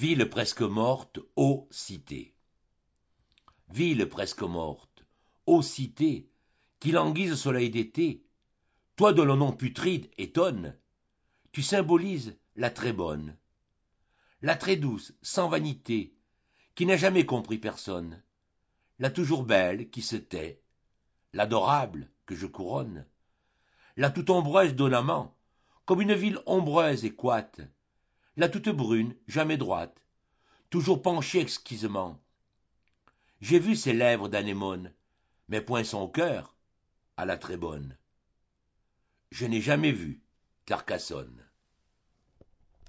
Ville presque morte, ô cité. Ville presque morte, ô cité, qui languise au soleil d'été, toi dont le nom putride étonne, tu symbolises la très bonne, la très douce, sans vanité, qui n'a jamais compris personne, la toujours belle qui se tait, l'adorable que je couronne, la toute ombreuse donnamment, comme une ville ombreuse et coite, la toute brune, jamais droite, toujours penchée exquisement. J'ai vu ses lèvres d'anémone, mais point son cœur à la très bonne. Je n'ai jamais vu Carcassonne.